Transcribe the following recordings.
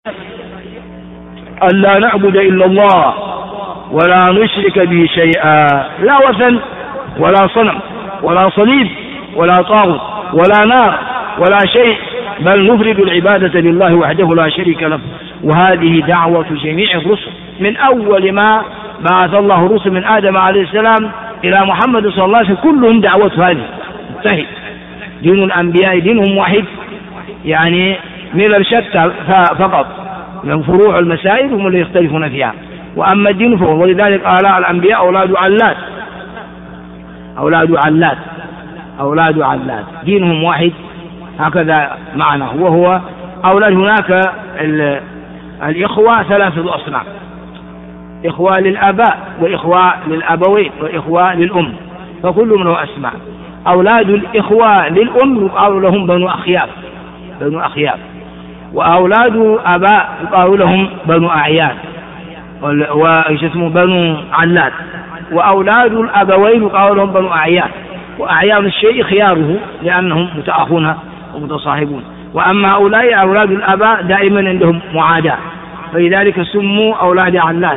ألا نعبد إلا الله ولا نشرك به شيئا، لا وثن ولا صنم ولا صليب ولا طاغوت ولا نار ولا شيء، بل نفرد العبادة لله وحده لا شريك له. وهذه دعوة جميع الرسل من أول ما بعث الله الرسل من آدم عليه السلام إلى محمد صلى الله عليه وسلم، كلهم دعوة هذه انتهي. دين الأنبياء دينهم واحد، يعني ملل شتى فقط، من فروع المسائل هم اللي يختلفون فيها، وأما الدين فهو. ولذلك قال الأنبياء أولاد علات دينهم واحد، هكذا معنى. وهو أولاد، هناك الإخوة ثلاثة أصناف: إخوة للآباء وإخوة للأبوين وإخوة للأم، فكل منه أسماء. أولاد الإخوة للأم يقال لهم بنو أخياب، وأولاد أباء يقال لهم بنو أعيان ويسموا بنو علات، وأولاد الأبوين يقال لهم بنو أعيان، وأعيان الشيء خياره لأنهم متأخون ومتصاحبون. وأما هؤلاء أولاد الآباء دائما عندهم معاداة، فلذلك سموا أولاد علات.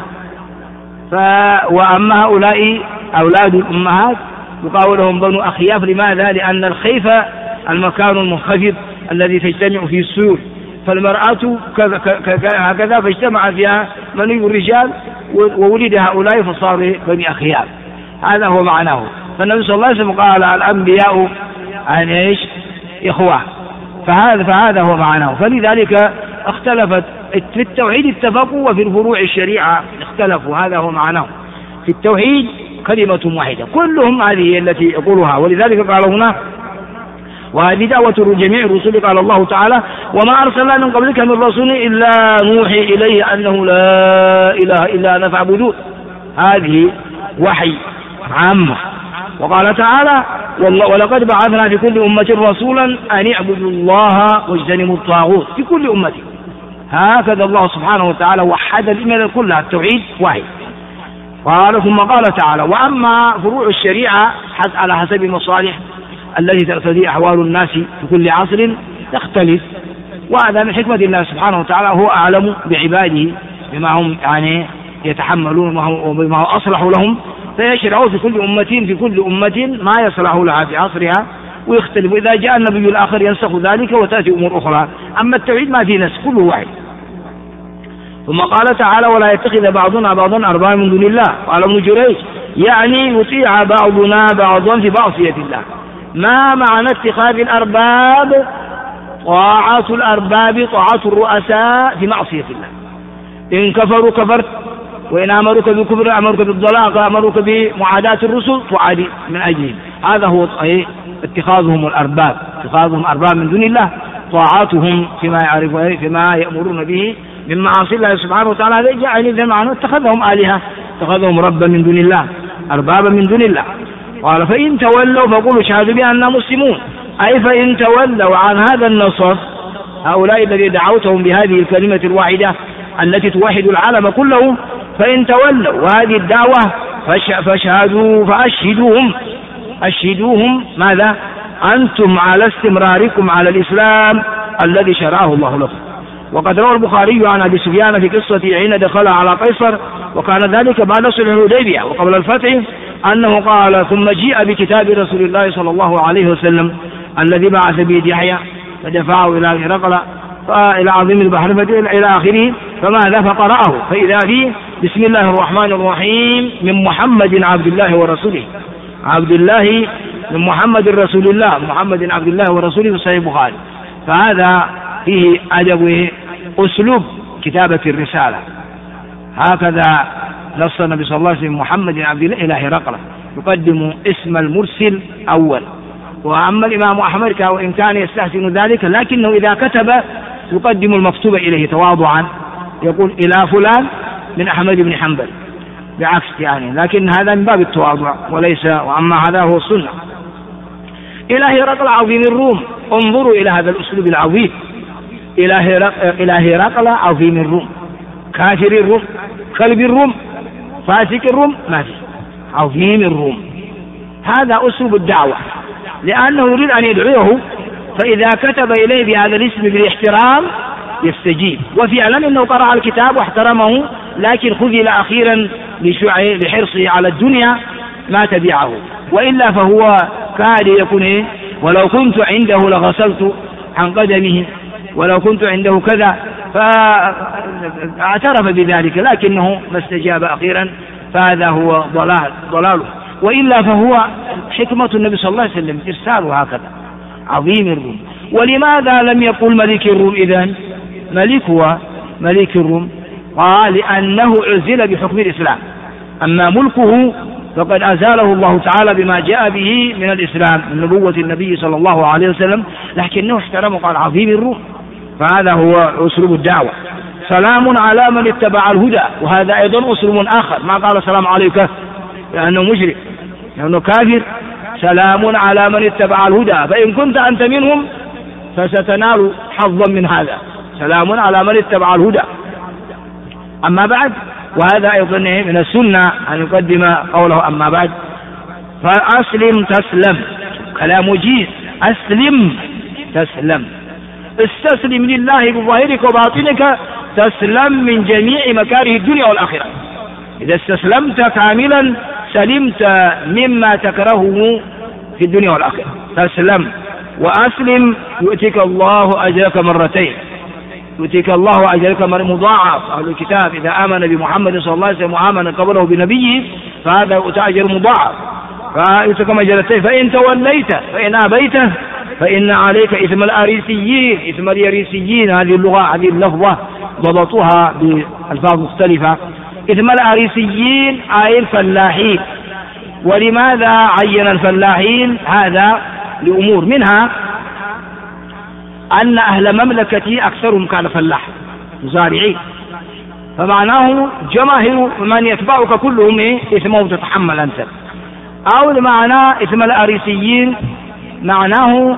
وأما هؤلاء أولاد الأمهات يقال لهم بنو أخياف. لماذا؟ لأن الخيف المكان المنخفض الذي تجتمع فيه السيول، فالمرأة هكذا فاجتمع فيها مني الرجال وولد هؤلاء فصاروا بني أخياف. هذا هو معناه. فالنبي صلى الله عليه وسلم قال الأنبياء عن إيش؟ إخوة. فهذا هو معناه. فلذلك اختلفت في التوحيد اتفقوا، وفي الفروع الشريعة اختلفوا. هذا هو معناه. في التوحيد كلمة واحدة كلهم، هذه التي يقولها. ولذلك قال هنا: وهذه دعوة جميع الرسل. قال الله تعالى: وما أرسلنا من قبلك من رسول إلا نوحي إليه أنه لا إله إلا أنا فاعبدون. هذه وحي عامة. وقال تعالى: ولقد بعثنا في كل أمة رسولا أن اعبدوا الله واجتنبوا الطاغوت، في كل أمة. هكذا الله سبحانه وتعالى وحد الأمم كلها، التوحيد واحد. قال ثم قال تعالى: وأما فروع الشريعة على حسب المصالح التي تقتضي أحوال الناس في كل عصر تختلف، وهذا من حكمة الله سبحانه وتعالى، هو أعلم بعباده بما هم يعني يتحملون وبما هو أصلح لهم، فيشرعوا في كل أمة ما يصلح لها في عصرها ويختلف. إذا جاء النبي الآخر ينسخ ذلك وتأتي أمور أخرى. أما التوحيد ما في نسخ، كله واحد. ثم قال تعالى: ولا يتخذ بعضنا بعضا أربابا من دون الله. قال ابن جريج: يعني يطيع بعضنا بعضا في معصية الله. ما معنى اتخاذ الأرباب؟ طاعة الأرباب طاعة الرؤساء في معصية الله. إن كفروا كفرت، وإن أمرك بكفر أمرك بالضلال، أمرك بمعاداة الرسل تعادي من أجلهم. هذا هو اتخاذهم الأرباب، اتخاذهم أرباب من دون الله، طاعاتهم فيما يعرفون فيما يأمرون به من معاصي الله سبحانه وتعالى. هذا يعني ذا معنى اتخذهم آلهة، اتخذهم ربا من دون الله، أربابا من دون الله. قال: فإن تولوا فقولوا اشهدوا بأننا مسلمون. أي فإن تولوا عن هذا النصر، هؤلاء الذين دعوتهم بهذه الكلمة الواحدة التي توحد العالم كله، فإن تولوا وهذه الدعوة فأشهدوهم ماذا؟ أنتم على استمراركم على الإسلام الذي شرعه الله لكم. وقد روى البخاري عن أبي سفيان في قصة حين دخل على قيصر، وكان ذلك بعد صلح الحديبية وقبل الفتح، أنه قال: ثم جيء بكتاب رسول الله صلى الله عليه وسلم الذي بعث به يحيى فدفعه إلى هرقل إلى عظيم البحر إلى آخره، فماذا؟ فقرأه فإذا فيه: بسم الله الرحمن الرحيم من محمد عبد الله ورسوله. عبد الله من محمد رسول الله، محمد عبد الله ورسوله، في صحيح البخاري. فهذا فيه أدب أسلوب كتابة الرسالة. هكذا نص النبي صلى الله عليه وسلم محمد عبد الله إلى هرقل، يقدم اسم المرسل أول. وأما الإمام أحمد وإن كان يستحسن ذلك، لكنه إذا كتب يقدم المكتوب إليه تواضعا، يقول: إلى فلان من أحمد بن حنبل، بعكس يعني، لكن هذا من باب التواضع وليس. وأما هذا هو السنة. إلى هرقل عظيم الروم. انظروا إلى هذا الأسلوب العظيم. إلى هرقل عظيم الروم، كافر الروم، كلب الروم، فاسق الروم، ما في، عظيم الروم. هذا أسلوب الدعوة، لأنه يريد أن يدعوه، فإذا كتب إليه بهذا الاسم بالاحترام يستجيب. وفعلا إنه قرأ الكتاب واحترمه، لكن خذل أخيرا لحرصه على الدنيا ما تبعه، وإلا فهو كاد يكون ولو كنت عنده لغسلت عن قدمه، ولو كنت عنده كذا، فاعترف بذلك، لكنه ما استجاب أخيرا، فهذا هو ضلاله. وإلا فهو حكمة النبي صلى الله عليه وسلم إرساله هكذا عظيم الروم. ولماذا لم يقل ملك الروم إذن؟ ملك الروم قال لأنه عزل بحكم الإسلام، أما ملكه فقد أزاله الله تعالى بما جاء به من الإسلام من نبوة النبي صلى الله عليه وسلم، لكنه احترمه قال عظيم الروم. فهذا هو أسلوب الدعوة. سلام على من اتبع الهدى، وهذا أيضا أسلوب آخر، ما قال سلام عليك لأنه مشرك لأنه كافر، سلام على من اتبع الهدى، فإن كنت أنت منهم فستنال حظا من هذا، سلام على من اتبع الهدى. أما بعد، وهذا أيضا من السنة أن يقدم قوله أما بعد، فأسلم تسلم، كلام وجيز، أسلم تسلم، استسلم لله بظاهرك وباطنك تسلم من جميع مكاره الدنيا والآخرة. إذا استسلمت كاملا سلمت مما تكرهه في الدنيا والآخرة، تسلم. وأسلم يؤتيك الله أجرك مرتين، يؤتيك الله أجرك مضاعف. أهل الكتاب إذا آمن بمحمد صلى الله عليه وسلم وآمن قبله بنبيه فهذا يؤتى أجر مضاعف، فيؤتيك مرتين. فإن توليت فإن أبيت فإن عليك إثم الأريسيين، إثم اليريسيين، هذه اللغة هذه اللفظة ضبطوها بألفاظ مختلفة. إثم الأريسيين أي الفلاحين. ولماذا عين الفلاحين؟ هذا لأمور، منها أن أهل مملكتي أكثرهم كان فلاح مزارعين، فمعناه جماهير من يتبعك كلهم إثمهم تتحمل أنت. أو لمعنى إثم الأريسيين معناه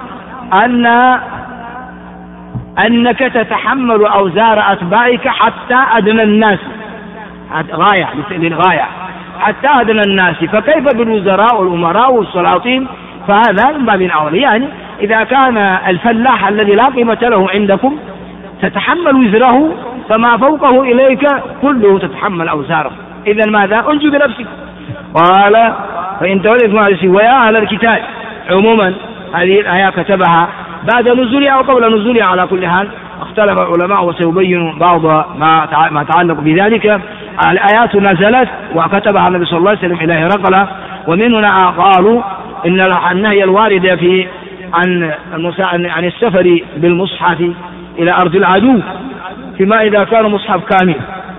أنك تتحمل أوزار أتباعك حتى أدنى الناس، غاية للغاية، حتى أدنى الناس، فكيف بالوزراء والأمراء والسلاطين؟ فهذا من باب أولى. يعني إذا كان الفلاح الذي لا قيمة له عندكم تتحمل وزره، فما فوقه إليك كله تتحمل أوزاره. إذن ماذا؟ أنجو بنفسك. قال فإن توليت معرسي ويا أهل الكتاب. عموما هذه الآية كتبها بعد نزولها أو قبل نزولها، على كل حال اختلف العلماء وسيبين بعض ما تعلق بذلك. الآيات نزلت وكتبها النبي صلى الله عليه وسلم إلى هرقل، ومن هنا قالوا إن النهي الوارد في عن السفر بالمصحف إلى أرض العدو فيما إذا كان مصحف كامل،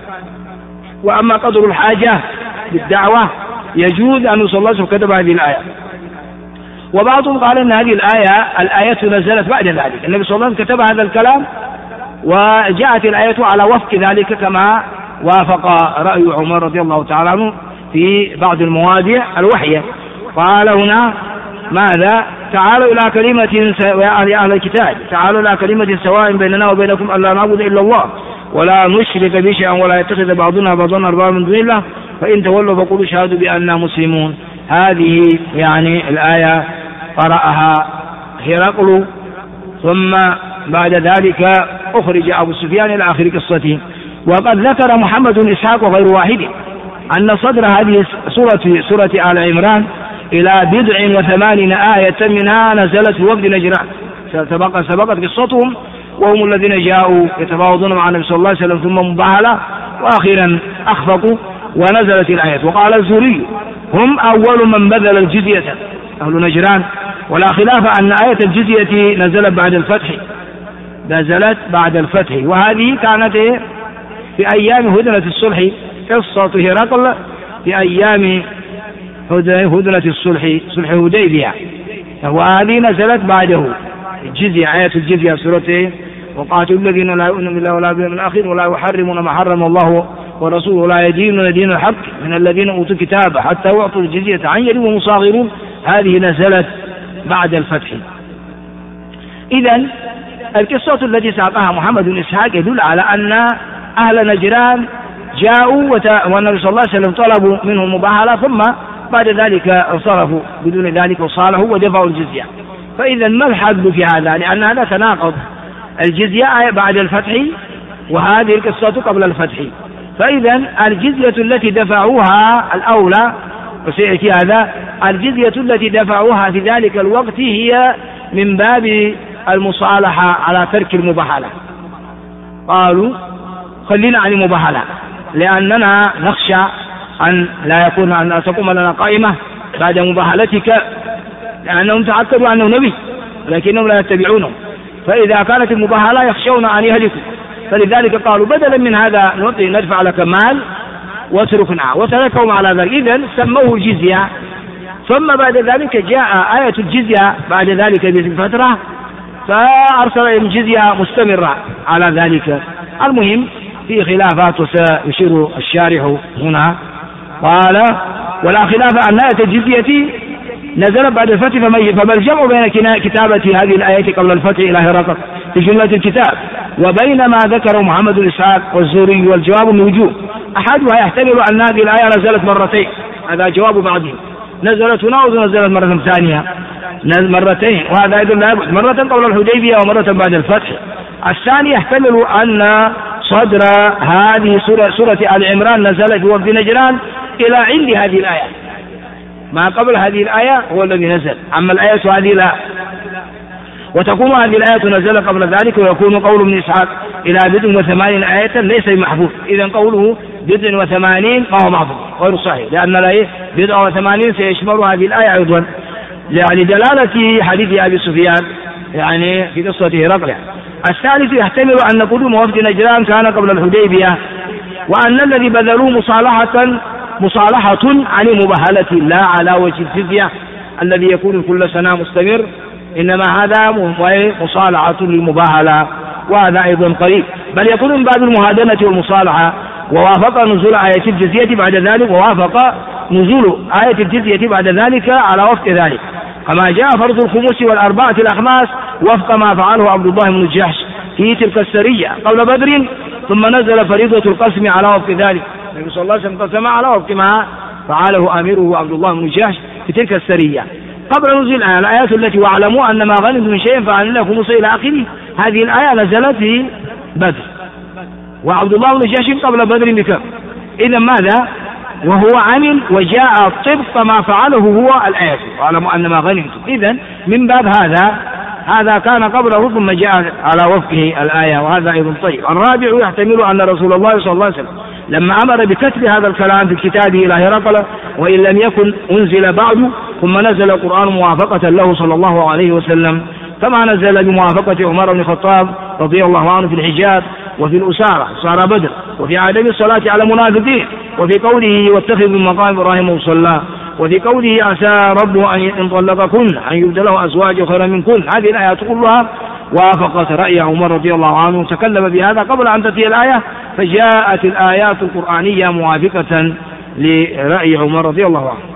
وأما قدر الحاجة بالدعوة يجوز أن صلى الله عليه وسلم كتب هذه الآية. وبعضهم قال أن هذه الآية نزلت بعد ذلك، النبي صلى الله عليه وسلم كتب هذا الكلام وجاءت الآية على وفق ذلك، كما وافق رأي عمر رضي الله تعالى عنه في بعض المواضع الوحية. قال هنا ماذا؟ تعالوا إلى كلمة يا أهل الكتاب، تعالوا إلى كلمة سواء بيننا وبينكم ألا نعبد إلا الله ولا نشرك به شيئا ولا يتخذ بعضنا بعضا أربابا من دون الله فإن تولوا فقولوا شهادوا بأننا مسلمون. هذه يعني الآية قرأها هرقل، ثم بعد ذلك أخرج أبو سفيان إلى آخر قصته. وقد ذكر محمد بن إسحاق وغير واحد أن صدر هذه سورة آل عمران إلى 89 آية منها نزلت في وفد نجران، سبقت قصتهم، وهم الذين جاءوا يتفاوضون مع النبي صلى الله عليه وسلم ثم مباهلة وأخيرا أخفقوا ونزلت الآية. وقال الزهري هم أول من بذل الجزية أهل نجران، ولا خلاف أن آية الجزية نزلت بعد الفتح، وهذه كانت في أيام هدنة الصلح، قصة هرقل في أيام هدنة الصلح، صلح هديبية، وهذه نزلت بعده الجزية، آية الجزية سورته وقاتلوا الذين لا يؤمنون بالله ولا باليوم الآخر ولا يحرمون ما حرم الله ورسوله ولا يدينون دين الحق من الذين أوتوا الكتاب حتى يعطوا الجزية عن يد وهم صاغرون. هذه نزلت بعد الفتح. إذن القصة التي ساقها محمد بن إسحاق يدل على أن أهل نجران جاءوا والنبي صلى الله عليه وسلم طلبوا منهم مباهلة، ثم بعد ذلك انصرفوا بدون ذلك وصالحوا ودفعوا الجزية. فإذا ما الحد في هذا؟ لأن هذا تناقض، الجزية بعد الفتح، وهذه القصة قبل الفتح. فإذا الجزية التي دفعوها الأولى، وسيأتي هذا، الجزية التي دفعوها في ذلك الوقت هي من باب المصالحة على ترك المباهلة. قالوا خلينا عن المباهلة لأننا نخشى أن لا يكون أن تقوم لنا قائمة بعد مباهلتك، لأنهم تعكدوا أنه نبي لكنهم لا يتبعونه، فإذا كانت المباهلة يخشون أن يهلكوا، فلذلك قالوا بدلا من هذا ندفع لك مال واتركنا، وتركهم على ذلك. إذن سموه الجزية. ثم بعد ذلك جاء آية الجزية بعد ذلك بفترة، فأرسل الجزية مستمرة على ذلك. المهم في خلافات وسيشير الشارح هنا. قال ولا خلاف أن آية الجزية نزل بعد الفتح، فما الجمع بين كتابة هذه الآية قبل الفتح إلى هرقل في جملة الكتاب وبين ما ذكر محمد الإسحاق والزهري؟ والجواب من وجوه. أحدها يحتمل أن هذه الآية نزلت مرتين، هذا جواب بعضهم، نزلت هنا ونزلت مرة ثانية مرتين، وهذا أيضا لا يبعد، مرة قبل الحديبية ومرة بعد الفتح. الثاني يحتمل أن صدر هذه سورة آل عمران نزلت في وفد نجران إلى عند هذه الآية، ما قبل هذه الآية هو الذي نزل، أما الآية هذه لا. وتكون هذه الآية نزل قبل ذلك، ويكون قول ابن إسحاق إلى 80 آية ليس بمحفوظ. إذن قوله 80 ما هو محفوظ غير صحيح، لأن الآية 80 سيشمل هذه الآية أيضا، يعني دلالة حديث أبي سفيان يعني في قصة هرقل. الثالث يحتمل أن قدوم وفد نجران كان قبل الحديبية، وأن الذي بذلوه مصالحة عن مباهلة لا على وجه الجزية الذي يكون كل سنة مستمر، إنما هذا مصالحة للمباهلة، وهذا أيضا قريب، بل يكون من باب المهادنة والمصالحة. ووافق نزول آية الجزية بعد ذلك، ووافق نزول آية الجزية بعد ذلك على وفق ذلك، كما جاء فرض الخمس والأربعة الأخماس وفق ما فعله عبد الله بن الجحش في تلك السرية قبل بدر، ثم نزل فريضة القسم على وفق ذلك. النبي صلى الله عليه وسلم قسم على وفق ما فعله أميره عبد الله بن الجحش في تلك السرية قبل نزول الآيات التي واعلموا أن ما غنمتم من شيء فأن لكم خمسه إلى آخره. هذه الآية نزلت في بدر، وعبد الله بن الجحش قبل بدر بكم. إذا ماذا؟ وهو عمل وجاء طبق ما فعله هو الآية، واعلموا أن ما غنمتم. إذا من باب هذا كان قبله ثم جاء على وفقه الآية، وهذا أيضا طيب. الرابع يحتمل أن رسول الله صلى الله عليه وسلم لما أمر بكتب هذا الكلام في كتابه إلى هرقل وإن لم يكن أنزل بعد، ثم نزل القرآن موافقة له صلى الله عليه وسلم، كما نزل بموافقة عمر بن الخطاب رضي الله عنه في الحجاب وفي الأسارة صار بدر، وفي عدم الصلاة على المنافقين، وفي قوله واتخذ من مقام إبراهيم مصلى، وفي قوله عسى ربه أن طلقكن أن يبدله أزواج خيرا منكن. هذه الآيات كلها وافقت رأي عمر رضي الله عنه، تكلم بهذا قبل أن تأتي الآية، فجاءت الآيات القرآنية موافقة لرأي عمر رضي الله عنه.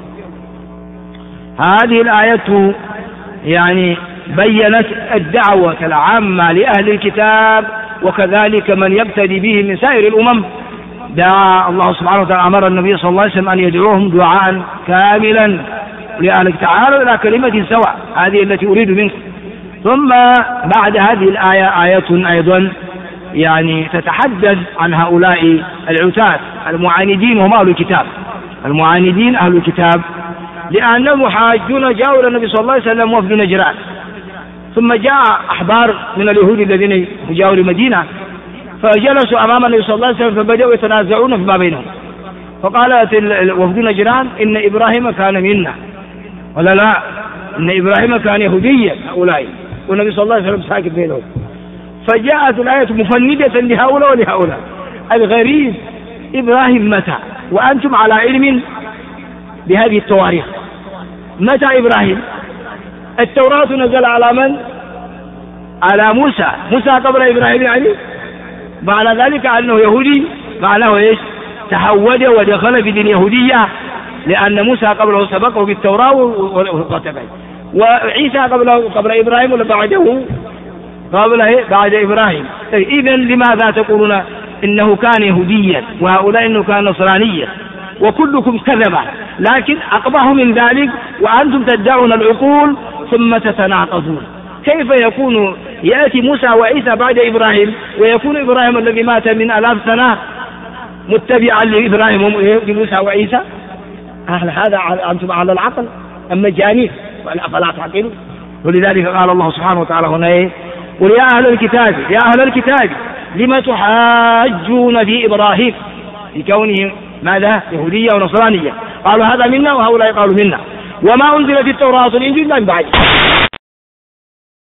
هذه الآية يعني بينت الدعوة العامة لأهل الكتاب، وكذلك من يبتدي به من سائر الأمم. دعا الله سبحانه وتعالى، أمر النبي صلى الله عليه وسلم أن يدعوهم دعاء كاملا لأهلك، تعالوا إلى كلمة سواء، هذه التي أريد منكم. ثم بعد هذه الآية آية أيضا يعني تتحدث عن هؤلاء العتاة المعاندين، وهم أهل الكتاب، المعاندين أهل الكتاب، لأنهم محاجون جاءوا إلى النبي صلى الله عليه وسلم وفد نجران، ثم جاء أحبار من اليهود الذين جاءوا لمدينة، فجلسوا أمام النبي صلى الله عليه وسلم فبدأوا يتنازعون فيما بينهم، فقالت وفد نجران إن إبراهيم كان منا، ولا لا إن إبراهيم كان يهوديا هؤلاء، والنبي صلى الله عليه وسلم ساكت بينهم. فجاءت الآية مفندة لهؤلاء ولهؤلاء. الغريب إبراهيم متى وأنتم على علم بهذه التواريخ؟ متى إبراهيم؟ التوراة نزل على من؟ على موسى قبل إبراهيم، يعني معنى ذلك أنه يهودي، معناه إيش؟ تحود ودخل في دين يهودية، لأن موسى قبله سبقه بالتوراة وقتبه، وعيسى قبل إبراهيم ولا بعده؟ بعد إبراهيم. إذن لماذا تقولون إنه كان يهوديا وهؤلاء إنه كان نصرانيا؟ وكلكم كذبا، لكن أقبح من ذلك وأنتم تدعون العقول ثم تتناقضون. كيف يكون يأتي موسى وعيسى بعد إبراهيم ويكون إبراهيم الذي مات من 1000 سنة متبعا لإبراهيم وموسى وعيسى؟ هذا أنتم على العقل أم مجانين فلا تعقلون. ولذلك قال الله سبحانه وتعالى هنا قل يا أهل الكتاب لما تحاجون في إبراهيم بكونه ماذا يهودية ونصرانية؟ قالوا هذا منا وهؤلاء قالوا منا، وما أنزلت التوراة والإنجيل من بعد.